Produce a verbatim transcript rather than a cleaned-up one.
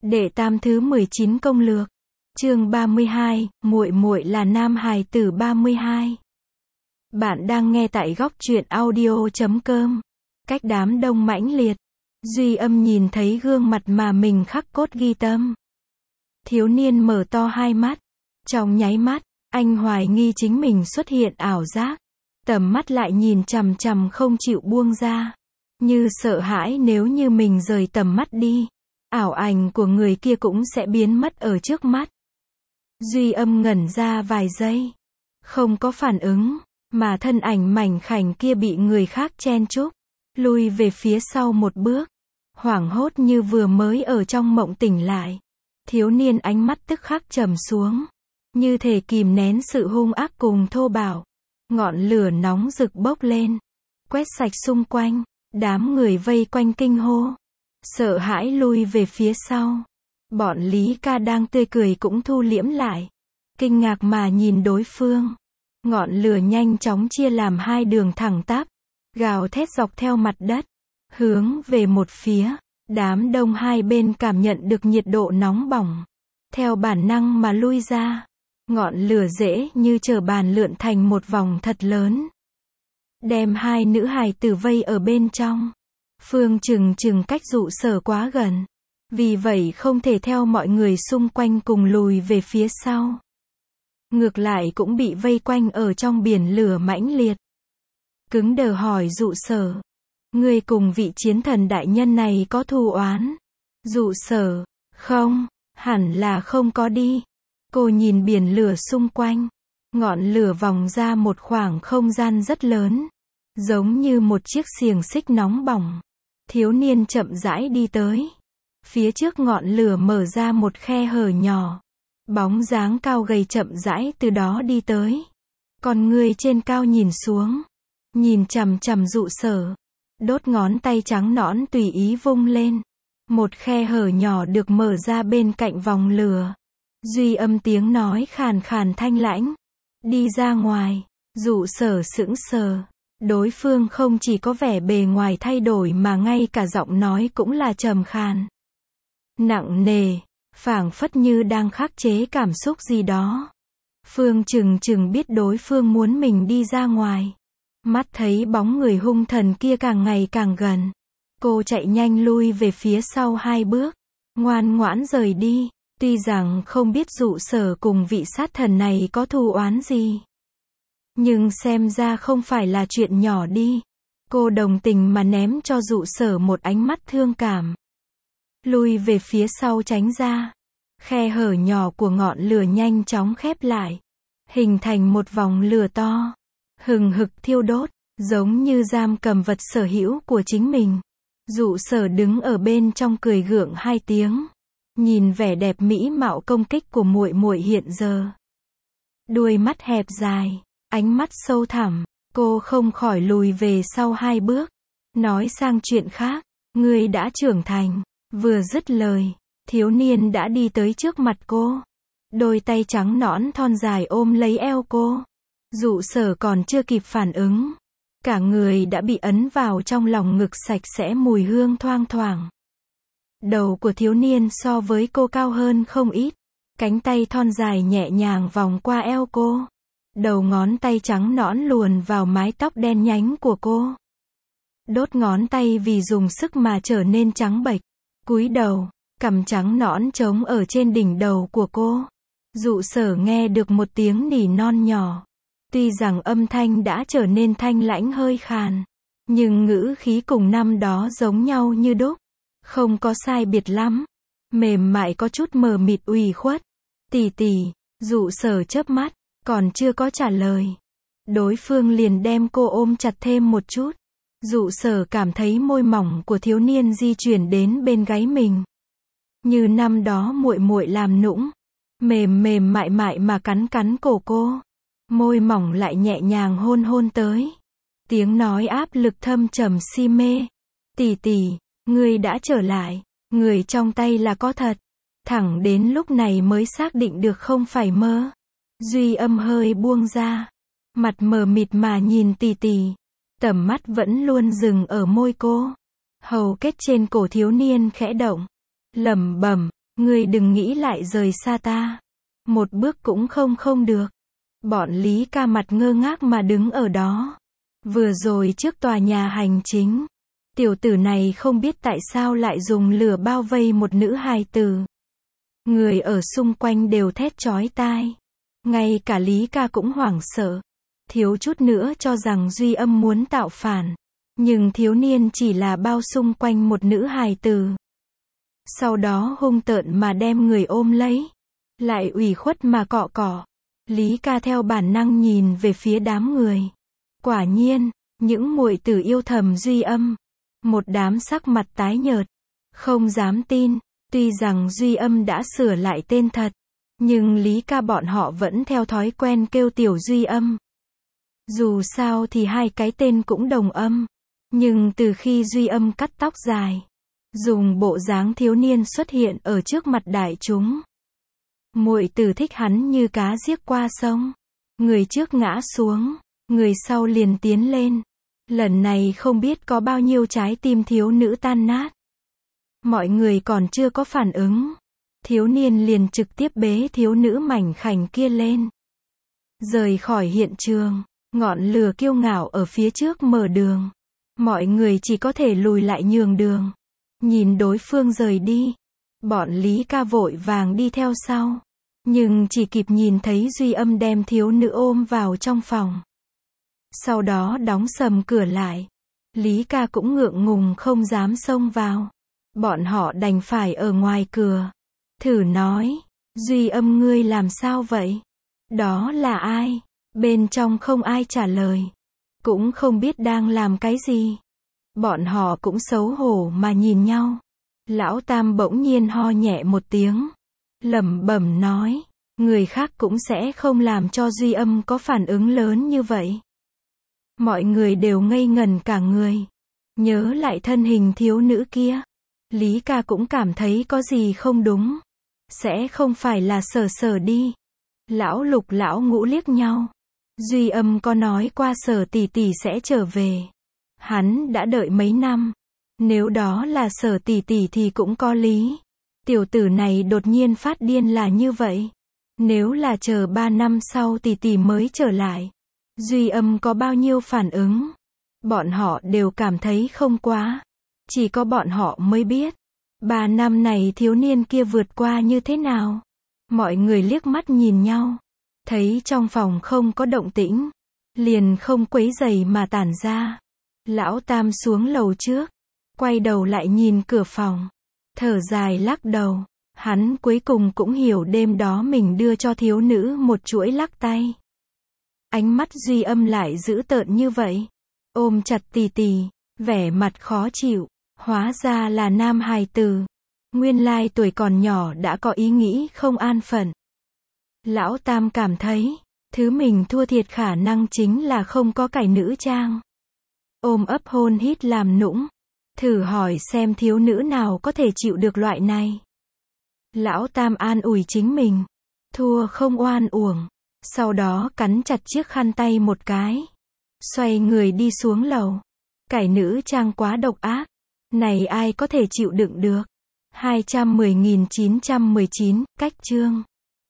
Đệ tam thứ mười chín công lược. Chương ba mươi hai, muội muội là nam hài tử ba mươi hai. Bạn đang nghe tại góc truyện audio chấm com. Cách đám đông mãnh liệt, Duy Âm nhìn thấy gương mặt mà mình khắc cốt ghi tâm. Thiếu niên mở to hai mắt. Trong nháy mắt, anh hoài nghi chính mình xuất hiện ảo giác. Tầm mắt lại nhìn chằm chằm không chịu buông ra. Như sợ hãi nếu như mình rời tầm mắt đi, ảo ảnh của người kia cũng sẽ biến mất ở trước mắt. Duy Âm ngẩn ra vài giây, không có phản ứng, mà thân ảnh mảnh khảnh kia bị người khác chen chúc, lui về phía sau một bước, hoảng hốt như vừa mới ở trong mộng tỉnh lại. Thiếu niên ánh mắt tức khắc trầm xuống, như thể kìm nén sự hung ác cùng thô bạo. Ngọn lửa nóng rực bốc lên, quét sạch xung quanh, đám người vây quanh kinh hô, sợ hãi lui về phía sau. Bọn Lý Ca đang tươi cười cũng thu liễm lại, kinh ngạc mà nhìn đối phương. Ngọn lửa nhanh chóng chia làm hai đường thẳng tắp, gào thét dọc theo mặt đất, hướng về một phía. Đám đông hai bên cảm nhận được nhiệt độ nóng bỏng, theo bản năng mà lui ra. Ngọn lửa dễ như trở bàn lượn thành một vòng thật lớn, đem hai nữ hài tử vây ở bên trong. Phương Trừng Trừng cách Dụ Sở quá gần, vì vậy không thể theo mọi người xung quanh cùng lùi về phía sau. Ngược lại cũng bị vây quanh ở trong biển lửa mãnh liệt. Cứng đờ hỏi Dụ Sở, ngươi cùng vị chiến thần đại nhân này có thù oán? Dụ Sở, không, hẳn là không có đi. Cô nhìn biển lửa xung quanh, ngọn lửa vòng ra một khoảng không gian rất lớn, giống như một chiếc xiềng xích nóng bỏng. Thiếu niên chậm rãi đi tới. Phía trước ngọn lửa mở ra một khe hở nhỏ. Bóng dáng cao gầy chậm rãi từ đó đi tới. Con người trên cao nhìn xuống, nhìn chằm chằm Dụ Sở. Đốt ngón tay trắng nõn tùy ý vung lên. Một khe hở nhỏ được mở ra bên cạnh vòng lửa. Duy Âm tiếng nói khàn khàn thanh lãnh. Đi ra ngoài. Dụ Sở sững sờ. Đối phương không chỉ có vẻ bề ngoài thay đổi mà ngay cả giọng nói cũng là trầm khàn, nặng nề, phảng phất như đang khắc chế cảm xúc gì đó. Phương Trừng Trừng biết đối phương muốn mình đi ra ngoài. Mắt thấy bóng người hung thần kia càng ngày càng gần, cô chạy nhanh lui về phía sau hai bước, ngoan ngoãn rời đi. Tuy rằng không biết Dụ Sở cùng vị sát thần này có thù oán gì, nhưng xem ra không phải là chuyện nhỏ đi. Cô đồng tình mà ném cho Dụ Sở một ánh mắt thương cảm. Lui về phía sau tránh ra. Khe hở nhỏ của ngọn lửa nhanh chóng khép lại, hình thành một vòng lửa to, hừng hực thiêu đốt, giống như giam cầm vật sở hữu của chính mình. Dụ Sở đứng ở bên trong cười gượng hai tiếng, nhìn vẻ đẹp mỹ mạo công kích của muội muội hiện giờ. Đuôi mắt hẹp dài, ánh mắt sâu thẳm, cô không khỏi lùi về sau hai bước, nói sang chuyện khác, ngươi đã trưởng thành. Vừa dứt lời, thiếu niên đã đi tới trước mặt cô, đôi tay trắng nõn thon dài ôm lấy eo cô. Dụ Sở còn chưa kịp phản ứng, cả người đã bị ấn vào trong lòng ngực sạch sẽ mùi hương thoang thoảng. Đầu của thiếu niên so với cô cao hơn không ít, cánh tay thon dài nhẹ nhàng vòng qua eo cô. Đầu ngón tay trắng nõn luồn vào mái tóc đen nhánh của cô. Đốt ngón tay vì dùng sức mà trở nên trắng bệch. Cúi đầu, cằm trắng nõn trống ở trên đỉnh đầu của cô. Dụ Sở nghe được một tiếng nỉ non nhỏ. Tuy rằng âm thanh đã trở nên thanh lãnh hơi khàn, nhưng ngữ khí cùng năm đó giống nhau như đúc, không có sai biệt lắm. Mềm mại có chút mờ mịt ủy khuất. Tỷ tỷ. Dụ Sở chớp mắt, còn chưa có trả lời, đối phương liền đem cô ôm chặt thêm một chút. Dụ Sở cảm thấy môi mỏng của thiếu niên di chuyển đến bên gáy mình, như năm đó muội muội làm nũng, mềm mềm mại mại mà cắn cắn cổ cô. Môi mỏng lại nhẹ nhàng hôn hôn tới. Tiếng nói áp lực thâm trầm si mê. Tỷ tỷ, ngươi đã trở lại, người trong tay là có thật. Thẳng đến lúc này mới xác định được không phải mơ. Duy Âm hơi buông ra, mặt mờ mịt mà nhìn tỷ tỷ, tầm mắt vẫn luôn dừng ở môi cô. Hầu kết trên cổ thiếu niên khẽ động, lẩm bẩm, Ngươi đừng nghĩ lại rời xa ta. Một bước cũng không không được. Bọn Lý Ca mặt ngơ ngác mà đứng ở đó. Vừa rồi trước tòa nhà hành chính, tiểu tử này không biết tại sao lại dùng lửa bao vây một nữ hài tử. Người ở xung quanh đều thét chói tai. Ngay cả Lý Ca cũng hoảng sợ. Thiếu chút nữa cho rằng Duy Âm muốn tạo phản. Nhưng thiếu niên chỉ là bao xung quanh một nữ hài tử. Sau đó hung tợn mà đem người ôm lấy. Lại ủy khuất mà cọ cọ. Lý Ca theo bản năng nhìn về phía đám người. Quả nhiên, những muội tử yêu thầm Duy Âm. Một đám sắc mặt tái nhợt. Không dám tin, tuy rằng Duy Âm đã sửa lại tên thật. Nhưng Lý Ca bọn họ vẫn theo thói quen kêu tiểu Duy Âm. Dù sao thì hai cái tên cũng đồng âm. Nhưng từ khi Duy Âm cắt tóc dài, dùng bộ dáng thiếu niên xuất hiện ở trước mặt đại chúng, muội tử thích hắn như cá giết qua sông. Người trước ngã xuống, người sau liền tiến lên. Lần này không biết có bao nhiêu trái tim thiếu nữ tan nát. Mọi người còn chưa có phản ứng, thiếu niên liền trực tiếp bế thiếu nữ mảnh khảnh kia lên. Rời khỏi hiện trường, ngọn lửa kiêu ngạo ở phía trước mở đường. Mọi người chỉ có thể lùi lại nhường đường. Nhìn đối phương rời đi, bọn Lý Ca vội vàng đi theo sau. Nhưng chỉ kịp nhìn thấy Duy Âm đem thiếu nữ ôm vào trong phòng. Sau đó đóng sầm cửa lại. Lý Ca cũng ngượng ngùng không dám xông vào. Bọn họ đành phải ở ngoài cửa. Thử nói, Duy Âm ngươi làm sao vậy? Đó là ai? Bên trong không ai trả lời. Cũng không biết đang làm cái gì. Bọn họ cũng xấu hổ mà nhìn nhau. Lão Tam bỗng nhiên ho nhẹ một tiếng. Lẩm bẩm nói, người khác cũng sẽ không làm cho Duy Âm có phản ứng lớn như vậy. Mọi người đều ngây ngẩn cả người. Nhớ lại thân hình thiếu nữ kia. Lý Ca cũng cảm thấy có gì không đúng. Sẽ không phải là Sở Sở đi. Lão Lục lão Ngũ liếc nhau. Duy Âm có nói qua Sở tỷ tỷ sẽ trở về. Hắn đã đợi mấy năm. Nếu đó là Sở tỷ tỷ thì cũng có lý. Tiểu tử này đột nhiên phát điên là như vậy. Nếu là chờ ba năm sau tỷ tỷ mới trở lại, Duy Âm có bao nhiêu phản ứng? Bọn họ đều cảm thấy không quá. Chỉ có bọn họ mới biết. Ba năm này thiếu niên kia vượt qua như thế nào? Mọi người liếc mắt nhìn nhau. Thấy trong phòng không có động tĩnh. Liền không quấy rầy mà tản ra. Lão Tam xuống lầu trước. Quay đầu lại nhìn cửa phòng. Thở dài lắc đầu. Hắn cuối cùng cũng hiểu đêm đó mình đưa cho thiếu nữ một chuỗi lắc tay. Ánh mắt Duy Âm lại dữ tợn như vậy. Ôm chặt tì tì, vẻ mặt khó chịu. Hóa ra là nam hài tử. Nguyên lai tuổi còn nhỏ đã có ý nghĩ không an phận. Lão Tam cảm thấy, thứ mình thua thiệt khả năng chính là không có cải nữ trang. Ôm ấp hôn hít làm nũng. Thử hỏi xem thiếu nữ nào có thể chịu được loại này. Lão Tam an ủi chính mình. Thua không oan uổng. Sau đó cắn chặt chiếc khăn tay một cái. Xoay người đi xuống lầu. Cải nữ trang quá độc ác. Này ai có thể chịu đựng được. hai trăm mười nghìn chín trăm mười chín, cách chương.